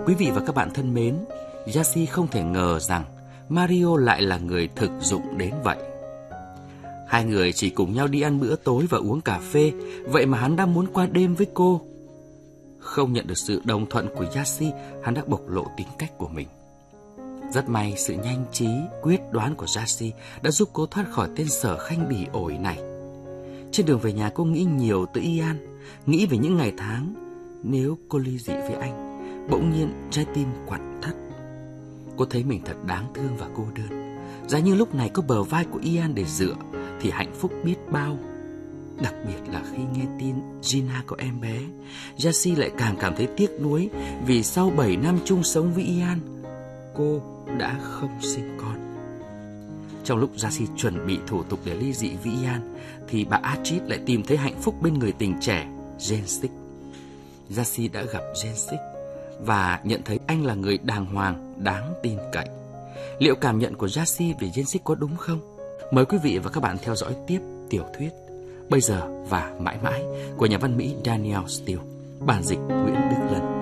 Quý vị và các bạn thân mến, Yassi không thể ngờ rằng Mario lại là người thực dụng đến vậy. Hai người chỉ cùng nhau đi ăn bữa tối và uống cà phê, vậy mà hắn đã muốn qua đêm với cô. Không nhận được sự đồng thuận của Yassi, hắn đã bộc lộ tính cách của mình. Rất may sự nhanh trí, quyết đoán của Yassi đã giúp cô thoát khỏi tên sở khanh bỉ ổi này. Trên đường về nhà cô nghĩ nhiều tới Ian, nghĩ về những ngày tháng nếu cô ly dị với anh. Bỗng nhiên trái tim quặn thắt. Cô thấy mình thật đáng thương và cô đơn. Giá như lúc này có bờ vai của Ian để dựa thì hạnh phúc biết bao. Đặc biệt là khi nghe tin Gina có em bé, Yassi lại càng cảm thấy tiếc nuối vì sau 7 năm chung sống với Ian, cô đã không sinh con. Trong lúc Yassi chuẩn bị thủ tục để ly dị với Ian thì bà Astrid lại tìm thấy hạnh phúc bên người tình trẻ Jensik. Yassi đã gặp Jensik và nhận thấy anh là người đàng hoàng, đáng tin cậy. Liệu cảm nhận của Yassi về Jensik có đúng không? Mời quý vị và các bạn theo dõi tiếp tiểu thuyết Bây giờ và mãi mãi của nhà văn Mỹ Danielle Steel, bản dịch Nguyễn Đức Lân.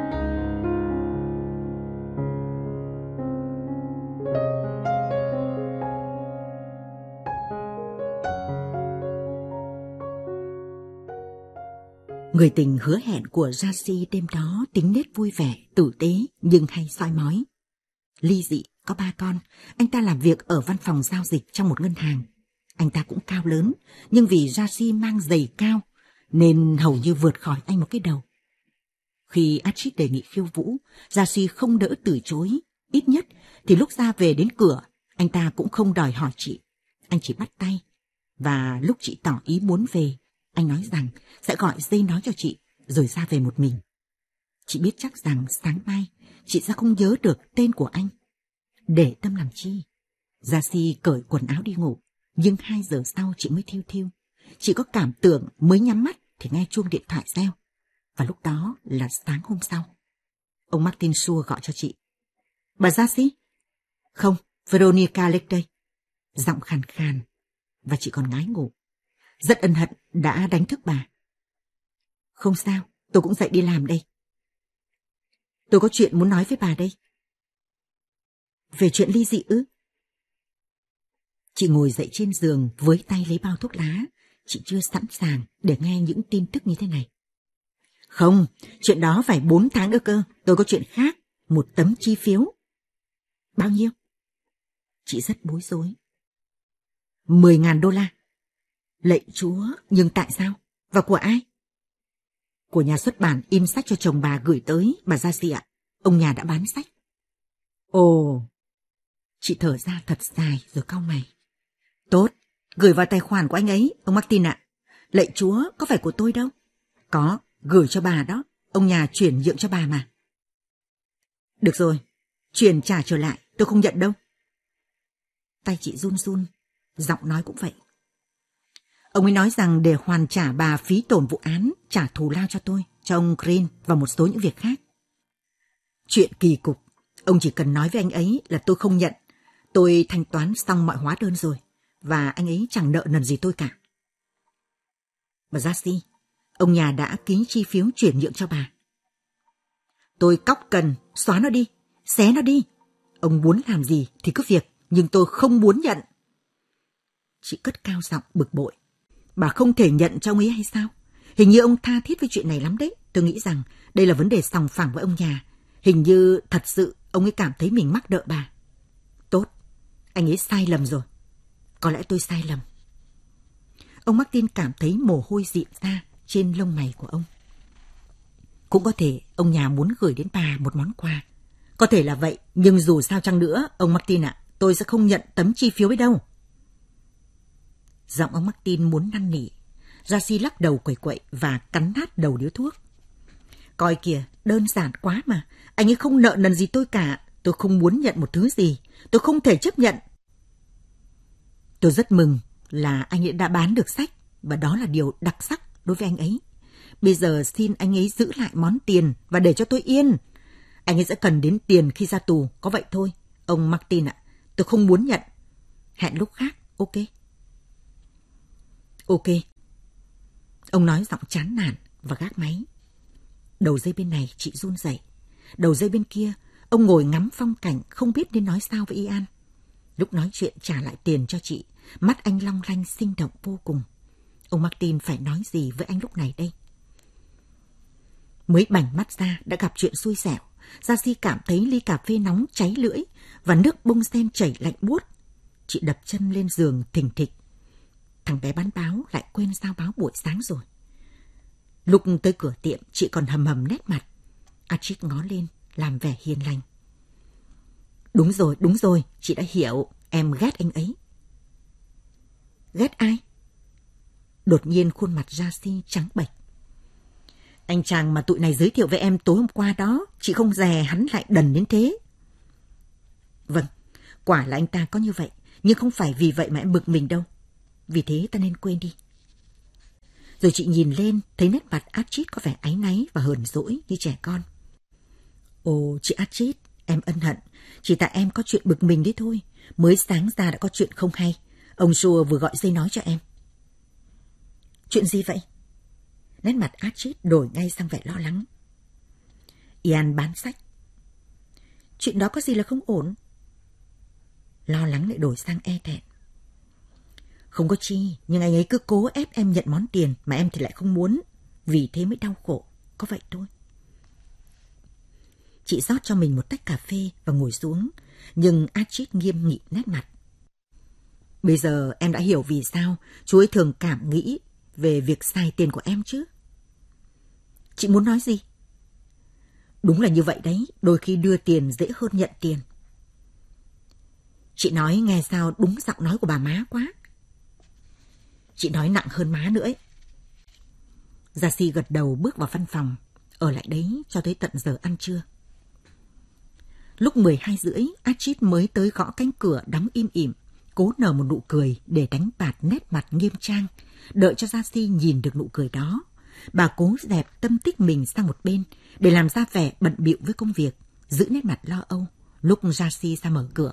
Người tình hứa hẹn của Yassi đêm đó tính nết vui vẻ, tử tế nhưng hay soi mói. Ly dị, có 3 con, anh ta làm việc ở văn phòng giao dịch trong một ngân hàng. Anh ta cũng cao lớn, nhưng vì Yassi mang giày cao nên hầu như vượt khỏi anh một cái đầu. Khi Astrid đề nghị khiêu vũ, Yassi không đỡ từ chối, ít nhất thì lúc ra về đến cửa, anh ta cũng không đòi hỏi chị. Anh chỉ bắt tay, và lúc chị tỏ ý muốn về, anh nói rằng sẽ gọi dây nói cho chị, rồi ra về một mình. Chị biết chắc rằng sáng mai chị sẽ không nhớ được tên của anh. Để tâm làm chi? Yassi cởi quần áo đi ngủ, nhưng 2 giờ sau chị mới thiêu thiêu. Chị có cảm tưởng mới nhắm mắt thì nghe chuông điện thoại reo. Và lúc đó là sáng hôm sau. Ông Martin Schur gọi cho chị. Bà Yassi? Không, Veronica Lake đây. Giọng khàn khàn, và chị còn ngái ngủ. Rất ân hận đã đánh thức bà. Không sao, tôi cũng dậy đi làm đây. Tôi có chuyện muốn nói với bà đây. Về chuyện ly dị ư? Chị ngồi dậy trên giường với tay lấy bao thuốc lá. Chị chưa sẵn sàng để nghe những tin tức như thế này. Không, chuyện đó phải 4 tháng nữa cơ. Tôi có chuyện khác, một tấm chi phiếu. Bao nhiêu? Chị rất bối rối. 10.000 đô la. Lạy Chúa, nhưng tại sao? Và của ai? Của nhà xuất bản in sách cho chồng bà gửi tới, bà Yassi ạ. Ông nhà đã bán sách. Ồ, chị thở ra thật dài rồi cau mày. Tốt, gửi vào tài khoản của anh ấy, ông Martin ạ. Lạy Chúa, có phải của tôi đâu. Có, gửi cho bà đó, ông nhà chuyển nhượng cho bà mà. Được rồi, chuyển trả trở lại, tôi không nhận đâu. Tay chị run run, giọng nói cũng vậy. Ông ấy nói rằng để hoàn trả bà phí tổn vụ án, trả thù lao cho tôi, cho ông Green và một số những việc khác. Chuyện kỳ cục, ông chỉ cần nói với anh ấy là tôi không nhận. Tôi thanh toán xong mọi hóa đơn rồi, và anh ấy chẳng nợ nần gì tôi cả. Bà Yassi, ông nhà đã ký chi phiếu chuyển nhượng cho bà. Tôi cóc cần, xóa nó đi, xé nó đi. Ông muốn làm gì thì cứ việc, nhưng tôi không muốn nhận. Chị cất cao giọng bực bội. Bà không thể nhận cho ông ấy hay sao? Hình như ông tha thiết với chuyện này lắm đấy. Tôi nghĩ rằng đây là vấn đề sòng phẳng với ông nhà. Hình như thật sự ông ấy cảm thấy mình mắc nợ bà. Tốt, anh ấy sai lầm rồi. Có lẽ tôi sai lầm. Ông Martin cảm thấy mồ hôi dịn ra trên lông mày của ông. Cũng có thể ông nhà muốn gửi đến bà một món quà. Có thể là vậy, nhưng dù sao chăng nữa, ông Martin ạ, tôi sẽ không nhận tấm chi phiếu ấy đâu. Giọng ông Martin muốn năn nỉ. Yassi lắc đầu quẩy quậy và cắn nát đầu điếu thuốc. Coi kìa, đơn giản quá mà. Anh ấy không nợ nần gì tôi cả. Tôi không muốn nhận một thứ gì. Tôi không thể chấp nhận. Tôi rất mừng là anh ấy đã bán được sách, và đó là điều đặc sắc đối với anh ấy. Bây giờ xin anh ấy giữ lại món tiền và để cho tôi yên. Anh ấy sẽ cần đến tiền khi ra tù, có vậy thôi. Ông Martin ạ, tôi không muốn nhận. Hẹn lúc khác, ok? Ok. Ông nói giọng chán nản và gác máy. Đầu dây bên này chị run rẩy. Đầu dây bên kia, ông ngồi ngắm phong cảnh không biết nên nói sao với Ian. Lúc nói chuyện trả lại tiền cho chị, mắt anh long lanh sinh động vô cùng. Ông Martin phải nói gì với anh lúc này đây? Mới bảnh mắt ra đã gặp chuyện xui xẻo. Gia-si cảm thấy ly cà phê nóng cháy lưỡi và nước bông sen chảy lạnh buốt. Chị đập chân lên giường thình thịch. Thằng bé bán báo lại quên giao báo buổi sáng rồi. Lúc tới cửa tiệm, chị còn hầm hầm nét mặt. Archie ngó lên, làm vẻ hiền lành. Đúng rồi, chị đã hiểu, em ghét anh ấy. Ghét ai? Đột nhiên khuôn mặt Gia-si trắng bệch. Anh chàng mà tụi này giới thiệu với em tối hôm qua đó, chị không dè hắn lại đần đến thế. Vâng, quả là anh ta có như vậy, nhưng không phải vì vậy mà em bực mình đâu. Vì thế ta nên quên đi. Rồi chị nhìn lên, thấy nét mặt Archie có vẻ áy náy và hờn dỗi như trẻ con. Ồ, chị Archie, em ân hận. Chỉ tại em có chuyện bực mình đấy thôi. Mới sáng ra đã có chuyện không hay. Ông Sua vừa gọi dây nói cho em. Chuyện gì vậy? Nét mặt Archie đổi ngay sang vẻ lo lắng. Ian bán sách. Chuyện đó có gì là không ổn? Lo lắng lại đổi sang e thẹn. Không có chi, nhưng anh ấy cứ cố ép em nhận món tiền mà em thì lại không muốn. Vì thế mới đau khổ, có vậy thôi. Chị rót cho mình một tách cà phê và ngồi xuống, nhưng Archie nghiêm nghị nét mặt. Bây giờ em đã hiểu vì sao chú ấy thường cảm nghĩ về việc xài tiền của em chứ. Chị muốn nói gì? Đúng là như vậy đấy, đôi khi đưa tiền dễ hơn nhận tiền. Chị nói nghe sao đúng giọng nói của bà má quá. Chị nói nặng hơn má nữa ấy. Gia-si gật đầu bước vào văn phòng, ở lại đấy cho tới tận giờ ăn trưa. Lúc 12:30, Archie mới tới gõ cánh cửa đóng im ỉm, cố nở một nụ cười để đánh bạt nét mặt nghiêm trang, đợi cho Gia-si nhìn được nụ cười đó. Bà cố dẹp tâm tích mình sang một bên để làm ra vẻ bận bịu với công việc, giữ nét mặt lo âu lúc Gia-si ra mở cửa.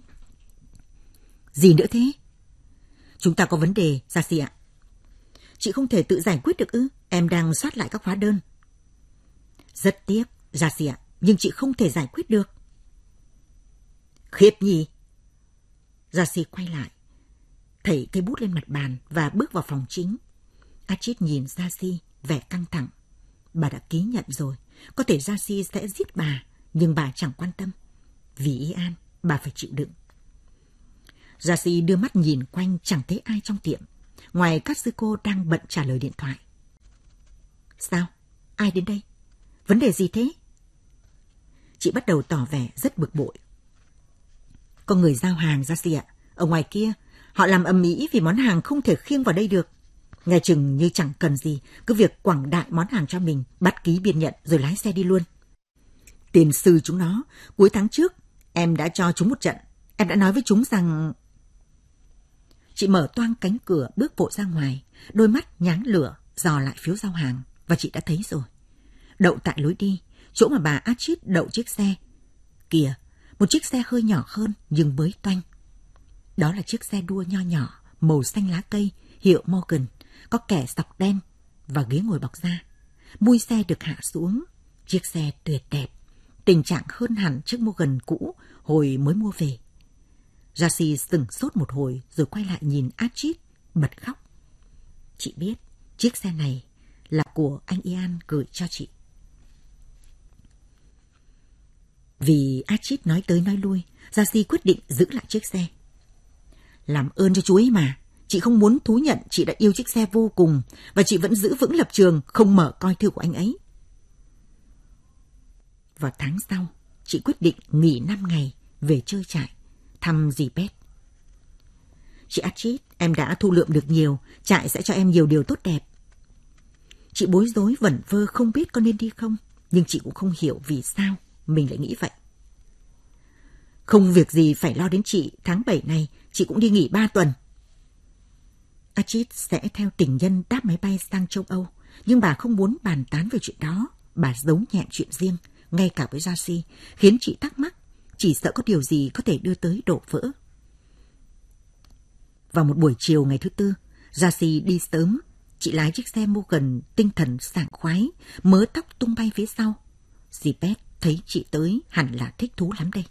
Gì nữa thế? Chúng ta có vấn đề, Gia-si ạ. Chị không thể tự giải quyết được ư? Em đang soát lại các hóa đơn. Rất tiếc, Gia-si ạ, nhưng chị không thể giải quyết được. Khiếp nhỉ? Gia-si quay lại, thảy cây bút lên mặt bàn và bước vào phòng chính. Archie nhìn Gia-si vẻ căng thẳng. Bà đã ký nhận rồi, có thể Gia-si sẽ giết bà, nhưng bà chẳng quan tâm. Vì Ian, bà phải chịu đựng. Gia-si đưa mắt nhìn quanh chẳng thấy ai trong tiệm, ngoài Katsuko đang bận trả lời điện thoại. Sao? Ai đến đây? Vấn đề gì thế? Chị bắt đầu tỏ vẻ rất bực bội. Có người giao hàng, Gia-si ạ. Ở ngoài kia, họ làm ầm ĩ vì món hàng không thể khiêng vào đây được. Nghe chừng như chẳng cần gì, cứ việc quảng đại món hàng cho mình, bắt ký biên nhận rồi lái xe đi luôn. Tiền sư chúng nó, cuối tháng trước, em đã cho chúng một trận. Em đã nói với chúng rằng... Chị mở toang cánh cửa bước vội ra ngoài, đôi mắt nháng lửa dò lại phiếu giao hàng, và chị đã thấy rồi. Đậu tại lối đi, chỗ mà bà Archie đậu chiếc xe. Kìa, một chiếc xe hơi nhỏ hơn nhưng mới toanh. Đó là chiếc xe đua nho nhỏ, màu xanh lá cây, hiệu Morgan, có kẻ sọc đen và ghế ngồi bọc da. Mui xe được hạ xuống, chiếc xe tuyệt đẹp, tình trạng hơn hẳn chiếc Morgan cũ hồi mới mua về. Gia-si sửng sốt một hồi rồi quay lại nhìn Archie, bật khóc. Chị biết chiếc xe này là của anh Ian gửi cho chị. Vì Archie nói tới nói lui, Gia-si quyết định giữ lại chiếc xe. Làm ơn cho chú ấy mà, chị không muốn thú nhận chị đã yêu chiếc xe vô cùng và chị vẫn giữ vững lập trường không mở coi thư của anh ấy. Vào tháng sau, chị quyết định nghỉ 5 ngày về chơi trại, thăm dì Beth. Chị Archie, em đã thu lượm được nhiều, trại sẽ cho em nhiều điều tốt đẹp. Chị bối rối vẩn vơ không biết có nên đi không, nhưng chị cũng không hiểu vì sao mình lại nghĩ vậy. Không việc gì phải lo đến chị, tháng 7 này chị cũng đi nghỉ 3 tuần. Archie sẽ theo tình nhân đáp máy bay sang châu Âu, nhưng bà không muốn bàn tán về chuyện đó. Bà giấu nhẹm chuyện riêng, ngay cả với Gia-si, khiến chị thắc mắc, chỉ sợ có điều gì có thể đưa tới đổ vỡ. Vào một buổi chiều ngày thứ Tư, Gia-si đi sớm, chị lái chiếc xe Morgan tinh thần sảng khoái, mớ tóc tung bay phía sau. Dì Beth thấy chị tới hẳn là thích thú lắm đây.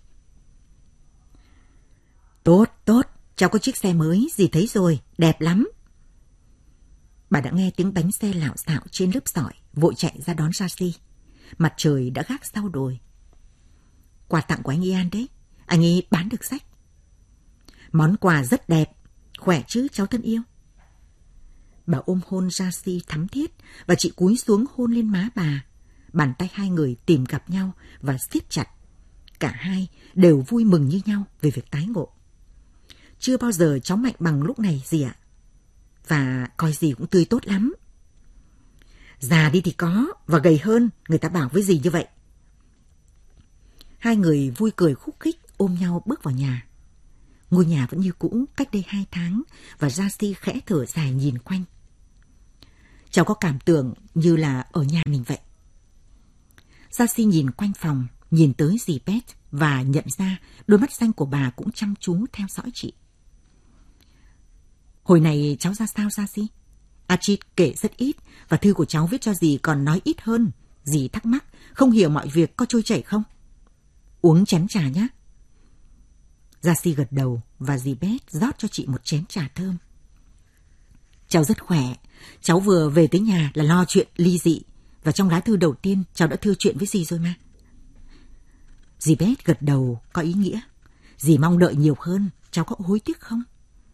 Tốt, cháu có chiếc xe mới, dì thấy rồi, đẹp lắm. Bà đã nghe tiếng bánh xe lạo xạo trên lớp sỏi, vội chạy ra đón Jacy. Mặt trời đã gác sau đồi. Quà tặng của anh Ian đấy, anh ấy bán được sách. Món quà rất đẹp, khỏe chứ cháu thân yêu. Bà ôm hôn Jacy thắm thiết và chị cúi xuống hôn lên má bà. Bàn tay hai người tìm gặp nhau và siết chặt. Cả hai đều vui mừng như nhau về việc tái ngộ. Chưa bao giờ cháu mạnh bằng lúc này dì ạ. Và coi dì cũng tươi tốt lắm. Già đi thì có, và gầy hơn, người ta bảo với dì như vậy. Hai người vui cười khúc khích ôm nhau bước vào nhà. Ngôi nhà vẫn như cũ cách đây 2 tháng và Jacy khẽ thở dài nhìn quanh. Cháu có cảm tưởng như là ở nhà mình vậy. Jacy nhìn quanh phòng, nhìn tới dì Beth và nhận ra đôi mắt xanh của bà cũng chăm chú theo dõi chị. Hồi này cháu ra sao Jacy? Archie kể rất ít và thư của cháu viết cho dì còn nói ít hơn. Dì thắc mắc, không hiểu mọi việc có trôi chảy không? Uống chén trà nhé. Jacy gật đầu và dì Beth rót cho chị một chén trà thơm. Cháu rất khỏe. Cháu vừa về tới nhà là lo chuyện ly dị. Và trong lá thư đầu tiên cháu đã thưa chuyện với dì rồi mà. Dì Beth gật đầu có ý nghĩa. Dì mong đợi nhiều hơn. Cháu có hối tiếc không?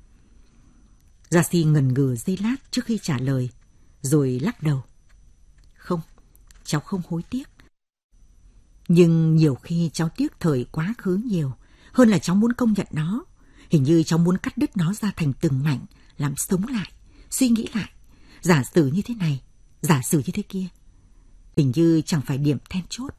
Jacy ngần ngừ giây lát trước khi trả lời. Rồi lắc đầu. Không, cháu không hối tiếc. Nhưng nhiều khi cháu tiếc thời quá khứ nhiều. Hơn là cháu muốn công nhận nó. Hình như cháu muốn cắt đứt nó ra thành từng mảnh. Làm sống lại, suy nghĩ lại. Giả sử như thế này, giả sử như thế kia. Hình như chẳng phải điểm then chốt.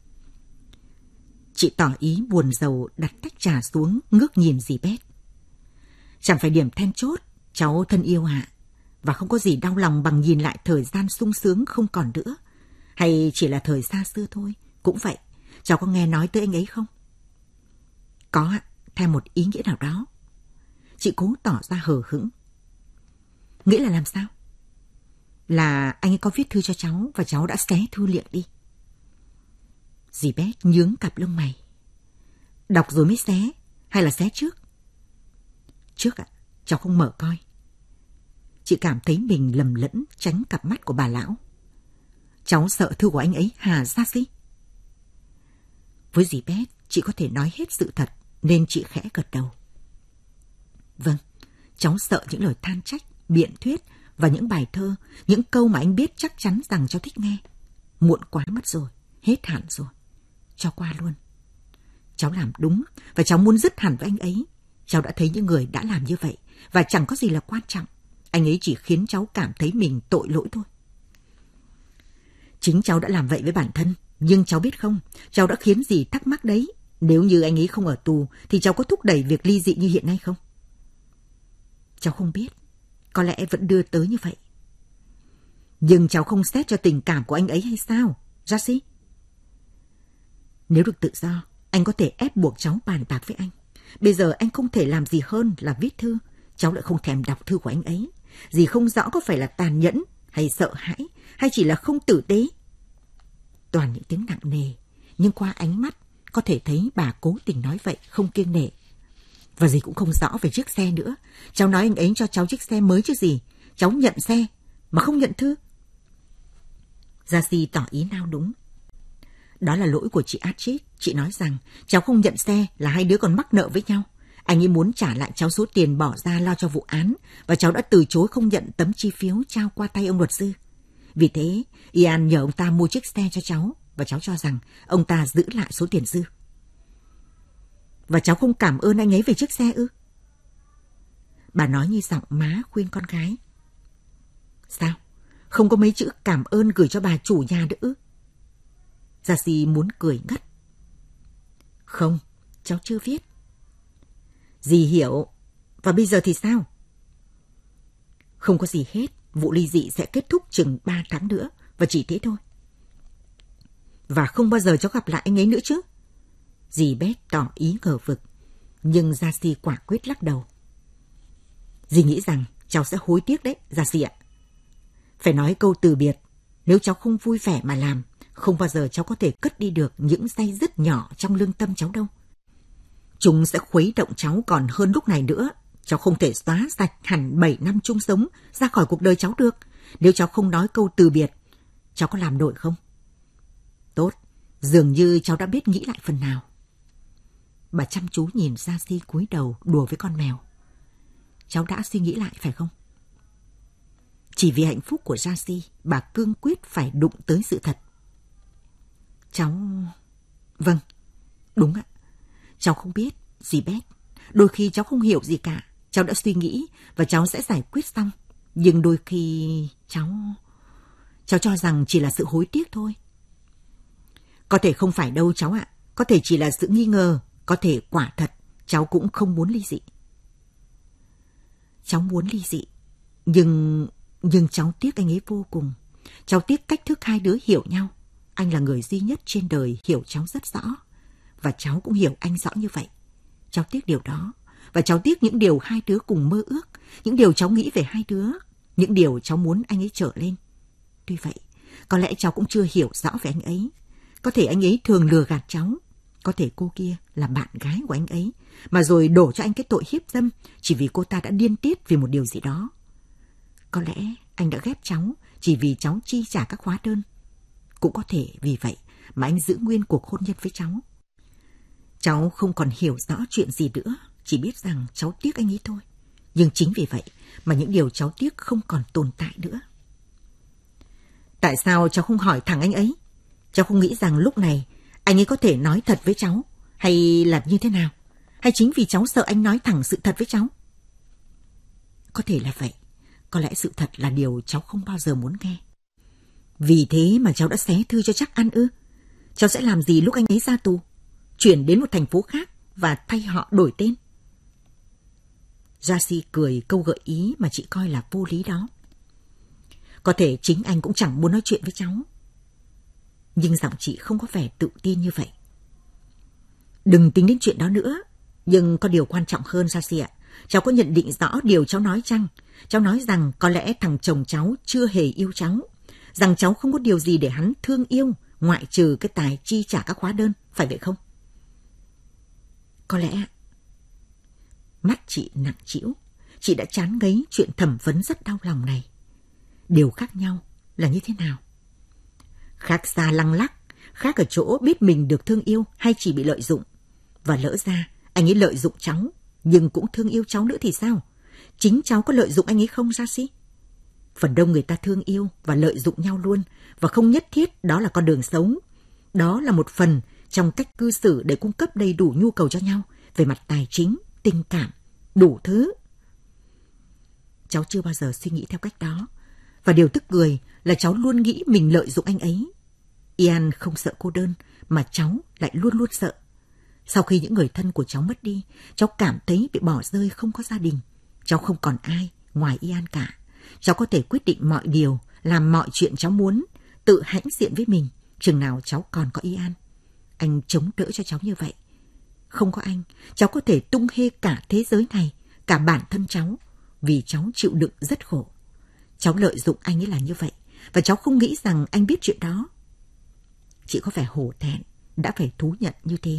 Chị tỏ ý buồn rầu đặt tách trà xuống, ngước nhìn dì Beth. Chẳng phải điểm then chốt, cháu thân yêu ạ. Và không có gì đau lòng bằng nhìn lại thời gian sung sướng không còn nữa. Hay chỉ là thời xa xưa thôi. Cũng vậy, cháu có nghe nói tới anh ấy không? Có ạ, theo một ý nghĩa nào đó. Chị cố tỏ ra hờ hững. Nghĩa là làm sao? Là anh ấy có viết thư cho cháu và cháu đã xé thư liệng đi. Dì Beth nhướng cặp lông mày. Đọc rồi mới xé, hay là xé trước? Trước ạ, cháu không mở coi. Chị cảm thấy mình lầm lẫn tránh cặp mắt của bà lão. Cháu sợ thư của anh ấy hả Jacy? Với dì Beth, chị có thể nói hết sự thật nên chị khẽ gật đầu. Vâng, cháu sợ những lời than trách, biện thuyết và những bài thơ, những câu mà anh biết chắc chắn rằng cháu thích nghe. Muộn quá mất rồi, hết hẳn rồi. Cho qua luôn. Cháu làm đúng và cháu muốn dứt hẳn với anh ấy. Cháu đã thấy những người đã làm như vậy và chẳng có gì là quan trọng. Anh ấy chỉ khiến cháu cảm thấy mình tội lỗi thôi. Chính cháu đã làm vậy với bản thân. Nhưng cháu biết không, cháu đã khiến dì thắc mắc đấy. Nếu như anh ấy không ở tù thì cháu có thúc đẩy việc ly dị như hiện nay không? Cháu không biết. Có lẽ vẫn đưa tới như vậy. Nhưng cháu không xét cho tình cảm của anh ấy hay sao, Jacy? Nếu được tự do, anh có thể ép buộc cháu bàn bạc với anh. Bây giờ anh không thể làm gì hơn là viết thư. Cháu lại không thèm đọc thư của anh ấy. Dì không rõ có phải là tàn nhẫn hay sợ hãi hay chỉ là không tử tế. Toàn những tiếng nặng nề, nhưng qua ánh mắt có thể thấy bà cố tình nói vậy không kiêng nể. Và dì cũng không rõ về chiếc xe nữa. Cháu nói anh ấy cho cháu chiếc xe mới chứ gì. Cháu nhận xe mà không nhận thư. Jacy tỏ ý nào đúng. Đó là lỗi của chị Archie. Chị nói rằng cháu không nhận xe là hai đứa còn mắc nợ với nhau. Anh ấy muốn trả lại cháu số tiền bỏ ra lo cho vụ án và cháu đã từ chối không nhận tấm chi phiếu trao qua tay ông luật sư. Vì thế, Ian nhờ ông ta mua chiếc xe cho cháu và cháu cho rằng ông ta giữ lại số tiền dư. Và cháu không cảm ơn anh ấy về chiếc xe ư? Bà nói như giọng má khuyên con gái. Sao? Không có mấy chữ cảm ơn gửi cho bà chủ nhà nữa ư? Jacy muốn cười ngất. Không, cháu chưa viết. Dì hiểu. Và bây giờ thì sao? Không có gì hết. Vụ ly dị sẽ kết thúc chừng 3 tháng nữa. Và chỉ thế thôi. Và không bao giờ cháu gặp lại anh ấy nữa chứ? Dì Beth tỏ ý ngờ vực. Nhưng Jacy quả quyết lắc đầu. Dì nghĩ rằng cháu sẽ hối tiếc đấy, Jacy ạ. Phải nói câu từ biệt. Nếu cháu không vui vẻ mà làm, Không bao giờ cháu có thể cất đi được những day dứt nhỏ trong lương tâm cháu đâu. Chúng sẽ khuấy động cháu còn hơn lúc này nữa. Cháu không thể xóa sạch hẳn 7 năm chung sống ra khỏi cuộc đời cháu được. Nếu cháu không nói câu từ biệt, cháu có làm nổi không? Tốt, dường như cháu đã biết nghĩ lại phần nào. Bà chăm chú nhìn Gia-si cúi đầu đùa với con mèo. Cháu đã suy nghĩ lại phải không? Chỉ vì hạnh phúc của Gia-si, bà cương quyết phải đụng tới sự thật. Cháu... Vâng, đúng ạ. Cháu không biết, dì Beth. Đôi khi cháu không hiểu gì cả. Cháu đã suy nghĩ và cháu sẽ giải quyết xong. Nhưng đôi khi cháu cho rằng chỉ là sự hối tiếc thôi. Có thể không phải đâu cháu ạ. Có thể chỉ là sự nghi ngờ. Có thể quả thật cháu cũng không muốn ly dị. Cháu muốn ly dị. Nhưng cháu tiếc anh ấy vô cùng. Cháu tiếc cách thức hai đứa hiểu nhau. Anh là người duy nhất trên đời hiểu cháu rất rõ. Và cháu cũng hiểu anh rõ như vậy. Cháu tiếc điều đó. Và cháu tiếc những điều hai đứa cùng mơ ước. Những điều cháu nghĩ về hai đứa. Những điều cháu muốn anh ấy trở lên. Tuy vậy, có lẽ cháu cũng chưa hiểu rõ về anh ấy. Có thể anh ấy thường lừa gạt cháu. Có thể cô kia là bạn gái của anh ấy. Mà rồi đổ cho anh cái tội hiếp dâm chỉ vì cô ta đã điên tiết vì một điều gì đó. Có lẽ anh đã ghét cháu chỉ vì cháu chi trả các hóa đơn. Cũng có thể vì vậy mà anh giữ nguyên cuộc hôn nhân với cháu. Cháu không còn hiểu rõ chuyện gì nữa, chỉ biết rằng cháu tiếc anh ấy thôi. Nhưng chính vì vậy mà những điều cháu tiếc không còn tồn tại nữa. Tại sao cháu không hỏi thẳng anh ấy? Cháu không nghĩ rằng lúc này anh ấy có thể nói thật với cháu, hay là như thế nào? Hay chính vì cháu sợ anh nói thẳng sự thật với cháu? Có thể là vậy. Có lẽ sự thật là điều cháu không bao giờ muốn nghe. Vì thế mà cháu đã xé thư cho chắc ăn ư? Cháu sẽ làm gì lúc anh ấy ra tù? Chuyển đến một thành phố khác và thay họ đổi tên? Gia-si cười câu gợi ý mà chị coi là vô lý đó. Có thể chính anh cũng chẳng muốn nói chuyện với cháu. Nhưng giọng chị không có vẻ tự tin như vậy. Đừng tính đến chuyện đó nữa. Nhưng có điều quan trọng hơn, Gia-si ạ. Cháu có nhận định rõ điều cháu nói chăng? Cháu nói rằng có lẽ thằng chồng cháu chưa hề yêu cháu. Rằng cháu không có điều gì để hắn thương yêu ngoại trừ cái tài chi trả các hóa đơn. Phải vậy không? Có lẽ. Mắt chị nặng trĩu. Chị đã chán ngấy chuyện thẩm vấn rất đau lòng này. Điều khác nhau là như thế nào? Khác xa lăng lắc. Khác ở chỗ biết mình được thương yêu hay chỉ bị lợi dụng. Và lỡ ra anh ấy lợi dụng cháu nhưng cũng thương yêu cháu nữa thì sao? Chính cháu có lợi dụng anh ấy không, Gia-si? Phần đông người ta thương yêu và lợi dụng nhau luôn. Và không nhất thiết đó là con đường sống. Đó là một phần trong cách cư xử để cung cấp đầy đủ nhu cầu cho nhau. Về mặt tài chính, tình cảm, đủ thứ. Cháu chưa bao giờ suy nghĩ theo cách đó. Và điều tức cười là cháu luôn nghĩ mình lợi dụng anh ấy. Ian không sợ cô đơn mà cháu lại luôn luôn sợ. Sau khi những người thân của cháu mất đi, cháu cảm thấy bị bỏ rơi không có gia đình. Cháu không còn ai ngoài Ian cả. Cháu có thể quyết định mọi điều, làm mọi chuyện cháu muốn, tự hãnh diện với mình, chừng nào cháu còn có Ian. Anh chống đỡ cho cháu như vậy. Không có anh, cháu có thể tung hê cả thế giới này, cả bản thân cháu, vì cháu chịu đựng rất khổ. Cháu lợi dụng anh ấy là như vậy, và cháu không nghĩ rằng anh biết chuyện đó. Chị có vẻ hổ thẹn, đã phải thú nhận như thế.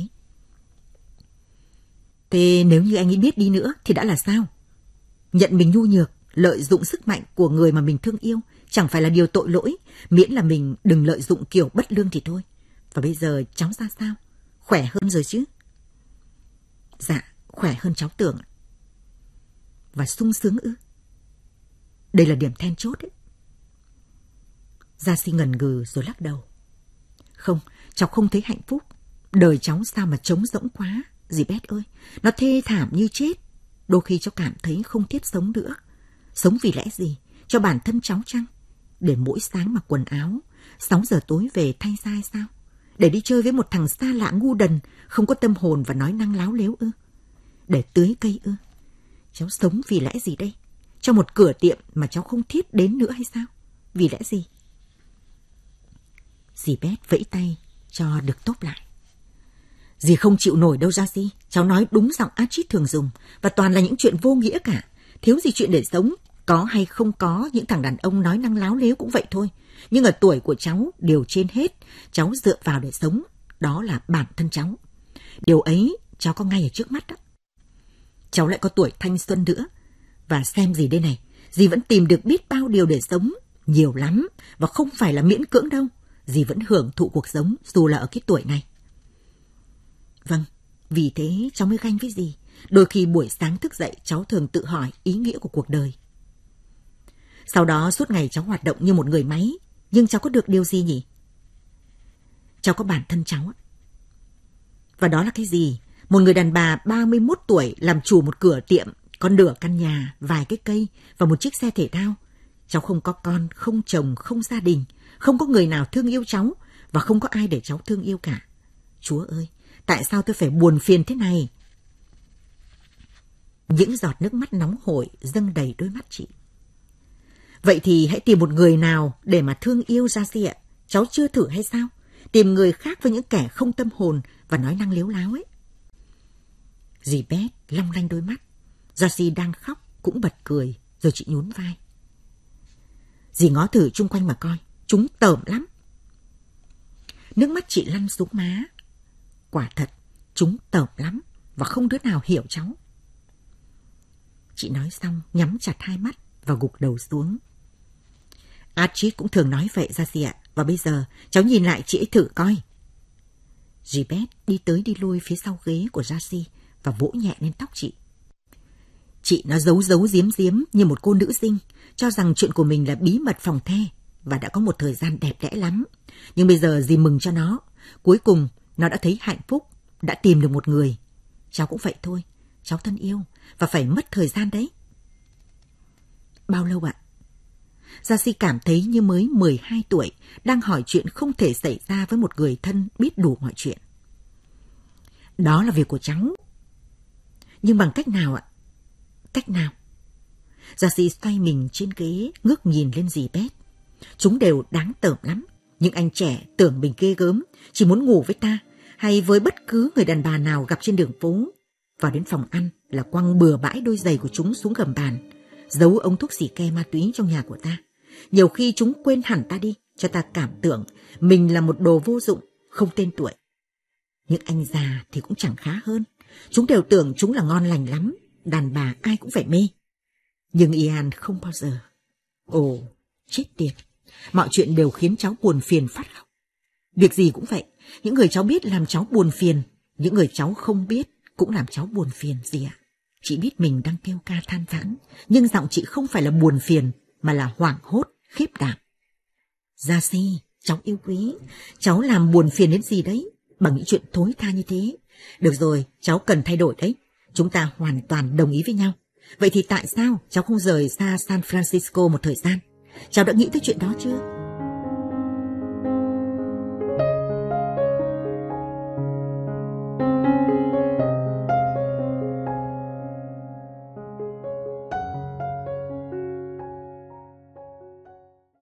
Thế nếu như anh ấy biết đi nữa thì đã là sao? Nhận mình nhu nhược, lợi dụng sức mạnh của người mà mình thương yêu chẳng phải là điều tội lỗi, miễn là mình đừng lợi dụng kiểu bất lương thì thôi. Và bây giờ cháu ra sao? Khỏe hơn rồi chứ? Dạ, khỏe hơn cháu tưởng. Và sung sướng ư? Đây là điểm then chốt ấy. Gia-si ngần ngừ rồi lắc đầu. Không, cháu không thấy hạnh phúc. Đời cháu sao mà trống rỗng quá, dì Beth ơi. Nó thê thảm như chết. Đôi khi cháu cảm thấy không thiết sống nữa. Sống vì lẽ gì? Cho bản thân cháu chăng? Để mỗi sáng mặc quần áo, 6 giờ tối về thay ra hay sao? Để đi chơi với một thằng xa lạ ngu đần, không có tâm hồn và nói năng láo lếu ư? Để tưới cây ư? Cháu sống vì lẽ gì đây? Cho một cửa tiệm mà cháu không thiết đến nữa hay sao? Vì lẽ gì? Dì Beth vẫy tay cho được tốt lại. Dì không chịu nổi đâu Gia-si. Cháu nói đúng giọng Archie thường dùng, và toàn là những chuyện vô nghĩa cả. Thiếu gì chuyện để sống. Có hay không có, những thằng đàn ông nói năng láo lếu cũng vậy thôi. Nhưng ở tuổi của cháu, điều trên hết, cháu dựa vào để sống, đó là bản thân cháu. Điều ấy cháu có ngay ở trước mắt đó. Cháu lại có tuổi thanh xuân nữa. Và xem gì đây này, dì vẫn tìm được biết bao điều để sống, nhiều lắm, và không phải là miễn cưỡng đâu. Dì vẫn hưởng thụ cuộc sống dù là ở cái tuổi này. Vâng, vì thế cháu mới ganh với dì. Đôi khi buổi sáng thức dậy cháu thường tự hỏi ý nghĩa của cuộc đời. Sau đó suốt ngày cháu hoạt động như một người máy, nhưng cháu có được điều gì nhỉ? Cháu có bản thân cháu. Và đó là cái gì? Một người đàn bà 31 tuổi làm chủ một cửa tiệm, có nửa căn nhà, vài cái cây và một chiếc xe thể thao. Cháu không có con, không chồng, không gia đình, không có người nào thương yêu cháu và không có ai để cháu thương yêu cả. Chúa ơi, tại sao tôi phải buồn phiền thế này? Những giọt nước mắt nóng hổi dâng đầy đôi mắt chị. Vậy thì hãy tìm một người nào để mà thương yêu Jessie ạ. Cháu chưa thử hay sao? Tìm người khác với những kẻ không tâm hồn và nói năng lếu láo ấy. Dì Beth long lanh đôi mắt. Jessie đang khóc cũng bật cười, rồi chị nhún vai. Dì ngó thử chung quanh mà coi, chúng tởm lắm. Nước mắt chị lăn xuống má. Quả thật, chúng tởm lắm và không đứa nào hiểu cháu. Chị nói xong, nhắm chặt hai mắt và gục đầu xuống. Archie cũng thường nói vậy Jessie ạ, và bây giờ cháu nhìn lại chị ấy thử coi. Dì Beth đi tới đi lui phía sau ghế của Jessie và vỗ nhẹ lên tóc chị. Chị nó giấu giếm như một cô nữ sinh, cho rằng chuyện của mình là bí mật phòng the và đã có một thời gian đẹp đẽ lắm. Nhưng bây giờ dì mừng cho nó. Cuối cùng nó đã thấy hạnh phúc, đã tìm được một người. Cháu cũng vậy thôi, cháu thân yêu và phải mất thời gian đấy. Bao lâu ạ? Jessie cảm thấy như mới 12 tuổi, đang hỏi chuyện không thể xảy ra với một người thân biết đủ mọi chuyện. Đó là việc của cháu. Nhưng bằng cách nào ạ? Cách nào? Jessie xoay mình trên ghế, ngước nhìn lên dì Beth. Chúng đều đáng tởm lắm. Nhưng anh trẻ tưởng mình ghê gớm, chỉ muốn ngủ với ta hay với bất cứ người đàn bà nào gặp trên đường phố. Vào đến phòng ăn là quăng bừa bãi đôi giày của chúng xuống gầm bàn, giấu ống thuốc xì ke ma túy trong nhà của ta. Nhiều khi chúng quên hẳn ta đi, cho ta cảm tưởng mình là một đồ vô dụng, không tên tuổi. Nhưng anh già thì cũng chẳng khá hơn. Chúng đều tưởng chúng là ngon lành lắm, đàn bà ai cũng phải mê. Nhưng Ian không bao giờ. Ồ, chết tiệt. Mọi chuyện đều khiến cháu buồn phiền phát khóc. Việc gì cũng vậy, những người cháu biết làm cháu buồn phiền, những người cháu không biết cũng làm cháu buồn phiền gì ạ. Chị biết mình đang kêu ca than vãn, nhưng giọng chị không phải là buồn phiền, mà là hoảng hốt, khiếp đảm. Jessie, cháu yêu quý, cháu làm buồn phiền đến gì đấy, bằng những chuyện thối tha như thế. Được rồi, cháu cần thay đổi đấy. Chúng ta hoàn toàn đồng ý với nhau. Vậy thì tại sao cháu không rời xa San Francisco một thời gian? Cháu đã nghĩ tới chuyện đó chưa?